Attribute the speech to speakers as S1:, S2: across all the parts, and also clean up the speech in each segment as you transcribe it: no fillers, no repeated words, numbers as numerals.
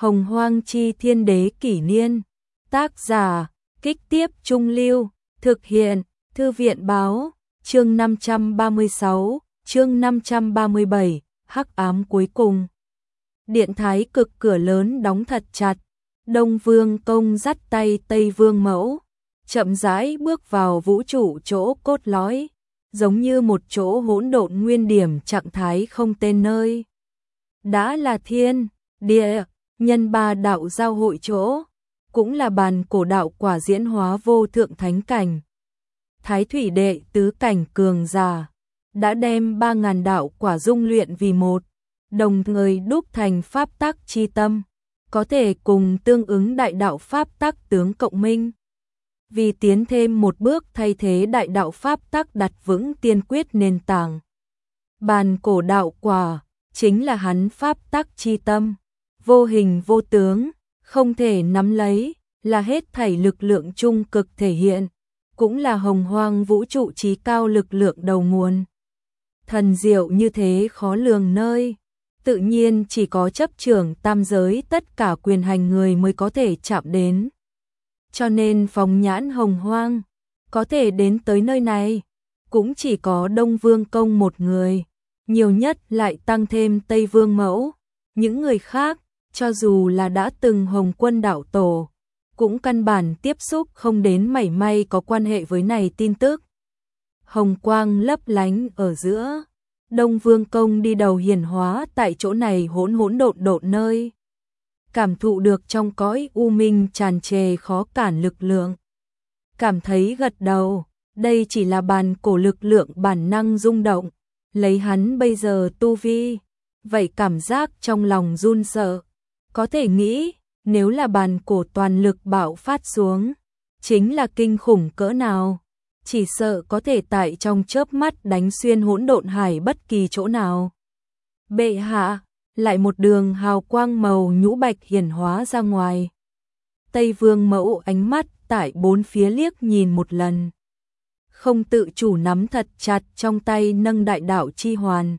S1: Hồng Hoang Chi Thiên Đế Kỷ Niên. Tác giả, Kích Tiếp Trung Lưu. Thực hiện, Thư viện Báo. Chương 536, chương 537, Hắc ám cuối cùng. Điện Thái Cực cửa lớn đóng thật chặt. Đông Vương Công dắt tay Tây Vương Mẫu, chậm rãi bước vào vũ trụ chỗ cốt lõi, giống như một chỗ hỗn độn nguyên điểm trạng thái không tên nơi. Đã là thiên, địa, nhân ba đạo giao hội chỗ, cũng là bàn cổ đạo quả diễn hóa vô thượng thánh cảnh. Thái thủy đệ tứ cảnh cường giả, đã đem 3.000 đạo quả dung luyện vì một, đồng thời đúc thành pháp tắc chi tâm, có thể cùng tương ứng đại đạo pháp tắc tướng cộng minh. Vì tiến thêm một bước thay thế đại đạo pháp tắc đặt vững tiên quyết nền tảng. Bàn cổ đạo quả chính là hắn pháp tắc chi tâm, vô hình vô tướng, không thể nắm lấy, là hết thảy lực lượng trung cực thể hiện, cũng là hồng hoang vũ trụ chí cao lực lượng đầu nguồn. Thần diệu như thế khó lường nơi, tự nhiên chỉ có chấp trưởng tam giới tất cả quyền hành người mới có thể chạm đến. Cho nên phóng nhãn hồng hoang, có thể đến tới nơi này, cũng chỉ có Đông Vương Công một người, nhiều nhất lại tăng thêm Tây Vương Mẫu. Những người khác, cho dù là đã từng Hồng Quân đạo tổ, cũng căn bản tiếp xúc không đến mảy may có quan hệ với này tin tức. Hồng quang lấp lánh ở giữa, Đông Vương Công đi đầu hiển hóa tại chỗ này hỗn hỗn độn độn nơi. Cảm thụ được trong cõi u minh tràn trề khó cản lực lượng. Cảm thấy gật đầu, đây chỉ là bàn cổ lực lượng bản năng rung động, lấy hắn bây giờ tu vi, vậy cảm giác trong lòng run sợ. Có thể nghĩ, nếu là bàn cổ toàn lực bạo phát xuống, chính là kinh khủng cỡ nào, chỉ sợ có thể tại trong chớp mắt đánh xuyên hỗn độn hải bất kỳ chỗ nào. Bệ hạ, lại một đường hào quang màu nhũ bạch hiển hóa ra ngoài. Tây Vương Mẫu ánh mắt tại bốn phía liếc nhìn một lần, không tự chủ nắm thật chặt trong tay nâng đại đạo chi hoàn.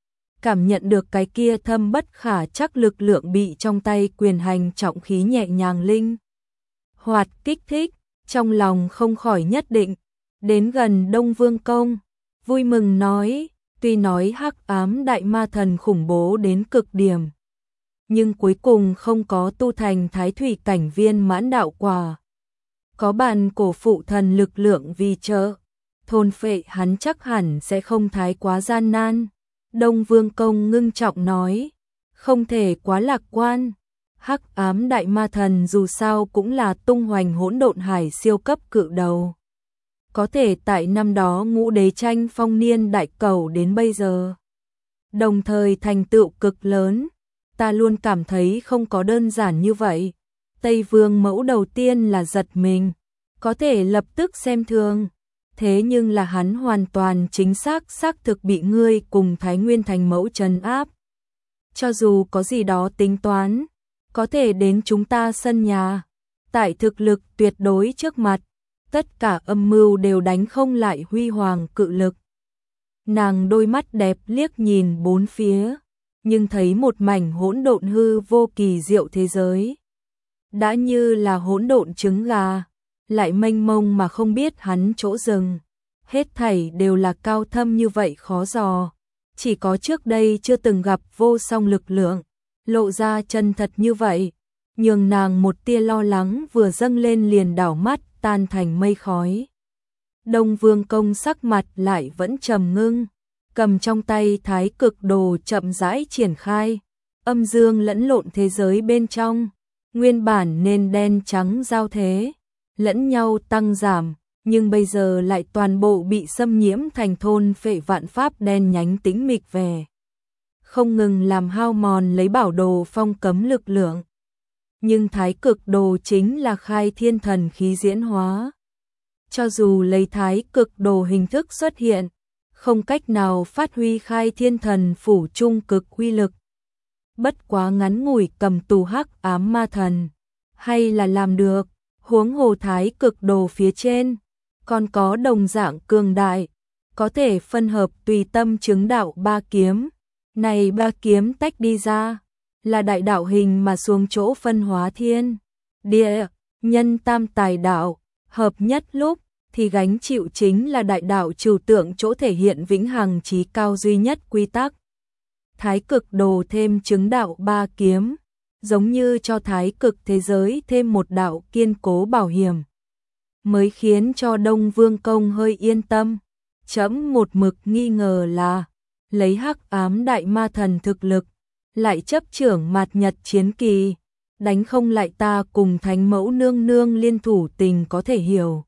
S1: Cảm nhận được cái kia thâm bất khả chắc lực lượng bị trong tay quyền hành trọng khí nhẹ nhàng linh hoạt kích thích, trong lòng không khỏi nhất định. Đến gần Đông Vương Công, vui mừng nói, tuy nói hắc ám đại ma thần khủng bố đến cực điểm, nhưng cuối cùng không có tu thành thái thủy cảnh viên mãn đạo quả. Có bàn cổ phụ thần lực lượng vì trợ, thôn phệ hắn chắc hẳn sẽ không thái quá gian nan. Đông Vương Công ngưng trọng nói, không thể quá lạc quan. Hắc ám đại ma thần dù sao cũng là tung hoành hỗn độn hải siêu cấp cự đầu. Có thể tại năm đó ngũ đế tranh phong niên đại cầu đến bây giờ, đồng thời thành tựu cực lớn, ta luôn cảm thấy không có đơn giản như vậy. Tây Vương Mẫu đầu tiên là giật mình, có thể lập tức xem thường. Thế nhưng là hắn hoàn toàn chính xác thực bị ngươi cùng Thái Nguyên Thành Mẫu trấn áp. Cho dù có gì đó tính toán, có thể đến chúng ta sân nhà, tại thực lực tuyệt đối trước mặt, tất cả âm mưu đều đánh không lại huy hoàng cự lực. Nàng đôi mắt đẹp liếc nhìn bốn phía, nhưng thấy một mảnh hỗn độn hư vô kỳ diệu thế giới. Đã như là hỗn độn trứng gà, lại mênh mông mà không biết hắn chỗ dừng. Hết thảy đều là cao thâm như vậy khó dò, chỉ có trước đây chưa từng gặp vô song lực lượng, lộ ra chân thật như vậy, nhường nàng một tia lo lắng vừa dâng lên liền đảo mắt tan thành mây khói. Đông Vương Công sắc mặt lại vẫn trầm ngưng, cầm trong tay thái cực đồ chậm rãi triển khai, âm dương lẫn lộn thế giới bên trong, nguyên bản nên đen trắng giao thế, lẫn nhau tăng giảm, nhưng bây giờ lại toàn bộ bị xâm nhiễm thành thôn phệ vạn pháp đen nhánh tĩnh mịch về. Không ngừng làm hao mòn lấy bảo đồ phong cấm lực lượng. Nhưng thái cực đồ chính là khai thiên thần khí diễn hóa. Cho dù lấy thái cực đồ hình thức xuất hiện, không cách nào phát huy khai thiên thần phủ trung cực uy lực. Bất quá ngắn ngủi cầm tù hắc ám ma thần, hay là làm được, huống hồ thái cực đồ phía trên, còn có đồng dạng cường đại, có thể phân hợp tùy tâm chứng đạo ba kiếm. Này ba kiếm tách đi ra, là đại đạo hình mà xuống chỗ phân hóa thiên, địa, nhân tam tài đạo, hợp nhất lúc, thì gánh chịu chính là đại đạo trừu tượng chỗ thể hiện vĩnh hằng chí cao duy nhất quy tắc. Thái cực đồ thêm chứng đạo ba kiếm, giống như cho thái cực thế giới thêm một đạo kiên cố bảo hiểm, mới khiến cho Đông Vương Công hơi yên tâm. Trẫm một mực nghi ngờ là lấy hắc ám đại ma thần thực lực, lại chấp trưởng mạt nhật chiến kỳ, đánh không lại ta cùng thánh mẫu nương nương liên thủ tình có thể hiểu.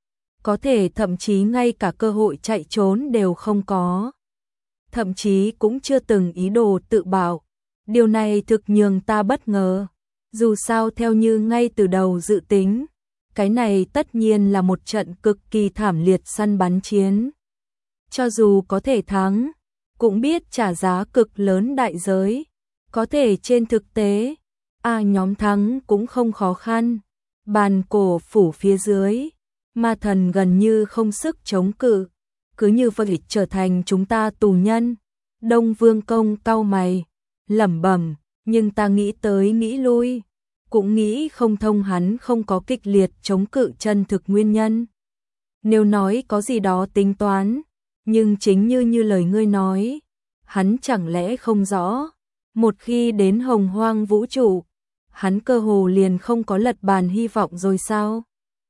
S1: Có thể thậm chí ngay cả cơ hội chạy trốn đều không có. Thậm chí cũng chưa từng ý đồ tự bảo. Điều này thực nhường ta bất ngờ. Dù sao theo như ngay từ đầu dự tính, cái này tất nhiên là một trận cực kỳ thảm liệt săn bắn chiến. Cho dù có thể thắng, cũng biết trả giá cực lớn đại giới. Có thể trên thực tế, nhóm thắng cũng không khó khăn. Bàn cổ phủ phía dưới, ma thần gần như không sức chống cự, cứ như vậy trở thành chúng ta tù nhân. Đông Vương Công cau mày, lẩm bẩm, nhưng ta nghĩ tới nghĩ lui, cũng nghĩ không thông hắn không có kịch liệt chống cự chân thực nguyên nhân. Nếu nói có gì đó tính toán, nhưng chính như lời ngươi nói, hắn chẳng lẽ không rõ, một khi đến hồng hoang vũ trụ, hắn cơ hồ liền không có lật bàn hy vọng rồi sao?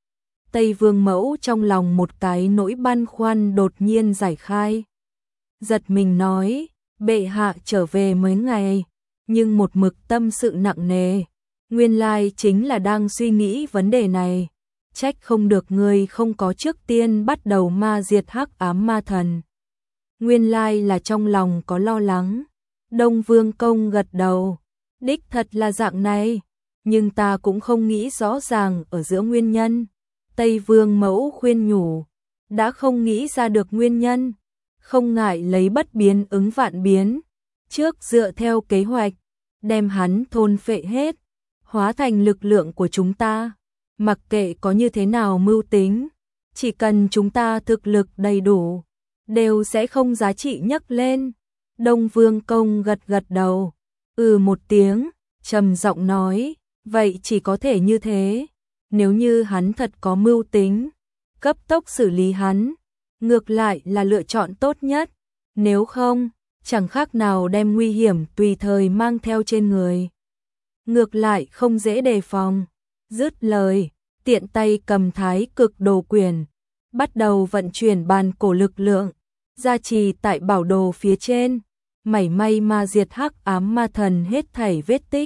S1: Tây Vương Mẫu trong lòng một cái nỗi băn khoăn đột nhiên giải khai. Giật mình nói, bệ hạ trở về mấy ngày, nhưng một mực tâm sự nặng nề. Nguyên lai chính là đang suy nghĩ vấn đề này. Trách không được người không có trước tiên bắt đầu ma diệt hắc ám ma thần. Nguyên lai là trong lòng có lo lắng. Đông Vương Công gật đầu. Đích thật là dạng này, nhưng ta cũng không nghĩ rõ ràng ở giữa nguyên nhân. Tây Vương Mẫu khuyên nhủ, đã không nghĩ ra được nguyên nhân, không ngại lấy bất biến ứng vạn biến, trước dựa theo kế hoạch, đem hắn thôn phệ hết, hóa thành lực lượng của chúng ta. Mặc kệ có như thế nào mưu tính, chỉ cần chúng ta thực lực đầy đủ, đều sẽ không giá trị nhấc lên. Đông Vương Công gật gật đầu, một tiếng, trầm giọng nói, vậy chỉ có thể như thế. Nếu như hắn thật có mưu tính, cấp tốc xử lý hắn, ngược lại là lựa chọn tốt nhất. Nếu không, chẳng khác nào đem nguy hiểm tùy thời mang theo trên người. Ngược lại không dễ đề phòng. Dứt lời, tiện tay cầm thái cực đồ quyển, bắt đầu vận chuyển bàn cổ lực lượng, gia trì tại bảo đồ phía trên, mảy may ma diệt hắc ám ma thần hết thảy vết tích.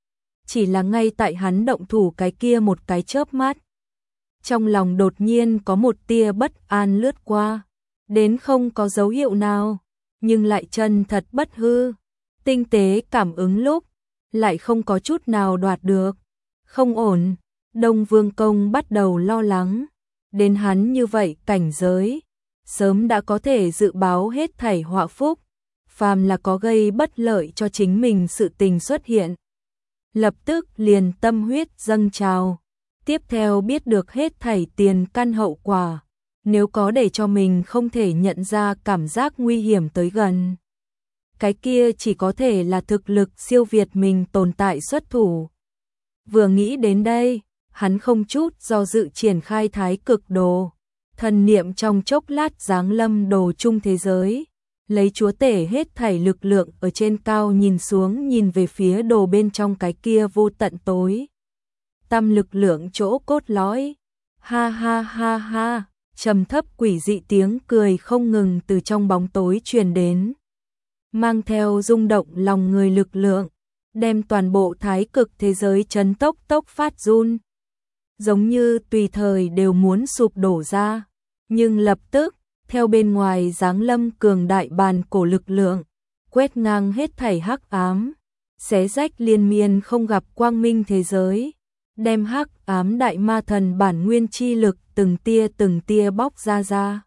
S1: Chỉ là ngay tại hắn động thủ cái kia một cái chớp mắt, trong lòng đột nhiên có một tia bất an lướt qua, đến không có dấu hiệu nào, nhưng lại chân thật bất hư, tinh tế cảm ứng lúc, lại không có chút nào đoạt được. Không ổn, Đông Vương Công bắt đầu lo lắng, đến hắn như vậy cảnh giới, sớm đã có thể dự báo hết thảy họa phúc, phàm là có gây bất lợi cho chính mình sự tình xuất hiện. Lập tức liền tâm huyết dâng trào, tiếp theo biết được hết thảy tiền căn hậu quả, nếu có để cho mình không thể nhận ra cảm giác nguy hiểm tới gần. Cái kia chỉ có thể là thực lực siêu việt mình tồn tại xuất thủ. Vừa nghĩ đến đây, hắn không chút do dự triển khai thái cực đồ, thần niệm trong chốc lát giáng lâm đồ chung thế giới. Lấy chúa tể hết thảy lực lượng ở trên cao nhìn xuống nhìn về phía đồ bên trong cái kia vô tận tối. Tâm lực lượng chỗ cốt lõi. Ha ha ha ha, trầm thấp quỷ dị tiếng cười không ngừng từ trong bóng tối truyền đến. Mang theo rung động lòng người lực lượng, đem toàn bộ thái cực thế giới chấn tốc tốc phát run. Giống như tùy thời đều muốn sụp đổ ra, nhưng lập tức, theo bên ngoài giáng lâm cường đại bàn cổ lực lượng, quét ngang hết thảy hắc ám, xé rách liên miên không gặp quang minh thế giới, đem hắc ám đại ma thần bản nguyên chi lực từng tia bóc ra.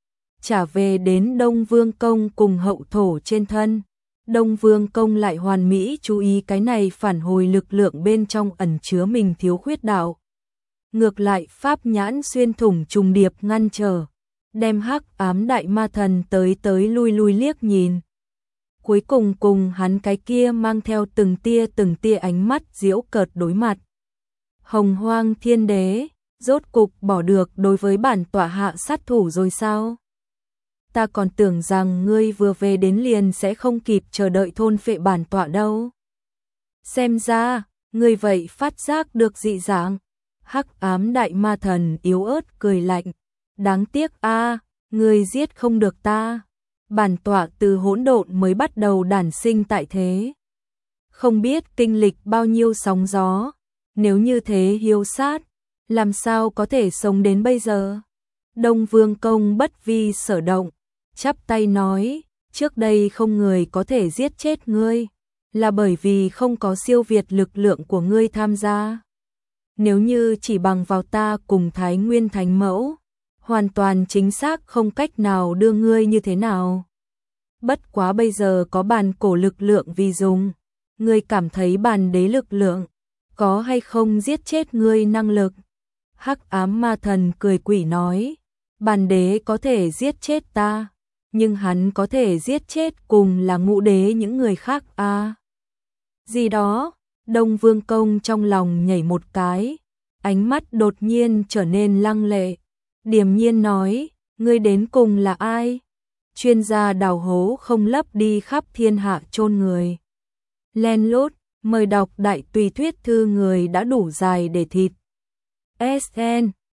S1: Trả về đến Đông Vương Công cùng hậu thổ trên thân, Đông Vương Công lại hoàn mỹ chú ý cái này phản hồi lực lượng bên trong ẩn chứa mình thiếu khuyết đạo. Ngược lại pháp nhãn xuyên thủng trùng điệp ngăn trở, đem hắc ám đại ma thần tới lui liếc nhìn. cuối cùng hắn cái kia mang theo từng tia ánh mắt giễu cợt đối mặt. Hồng Hoang Thiên Đế, rốt cục bỏ được đối với bản tọa hạ sát thủ rồi sao? Ta còn tưởng rằng ngươi vừa về đến liền sẽ không kịp chờ đợi thôn phệ bản tọa đâu. Xem ra, ngươi vậy phát giác được dị dạng. Hắc ám đại ma thần yếu ớt cười lạnh. Đáng tiếc a, ngươi giết không được ta. Bản tọa từ hỗn độn mới bắt đầu đản sinh tại thế. Không biết kinh lịch bao nhiêu sóng gió. Nếu như thế hiếu sát, làm sao có thể sống đến bây giờ? Đông Vương Công bất vi sở động, chắp tay nói, trước đây không người có thể giết chết ngươi, là bởi vì không có siêu việt lực lượng của ngươi tham gia. Nếu như chỉ bằng vào ta cùng Thái Nguyên Thánh Mẫu, hoàn toàn chính xác không cách nào đưa ngươi như thế nào. Bất quá bây giờ có bàn cổ lực lượng vì dùng, ngươi cảm thấy bàn đế lực lượng có hay không giết chết ngươi năng lực? Hắc ám ma thần cười quỷ nói, bàn đế có thể giết chết ta, nhưng hắn có thể giết chết cùng là ngũ đế những người khác à? Gì đó, Đông Vương Công trong lòng nhảy một cái, ánh mắt đột nhiên trở nên lăng lệ, điềm nhiên nói, ngươi đến cùng là ai? Chuyên gia đào hố không lấp đi khắp thiên hạ chôn người. Len lút, mời đọc đại tùy thuyết thư người đã đủ dài để thịt. SN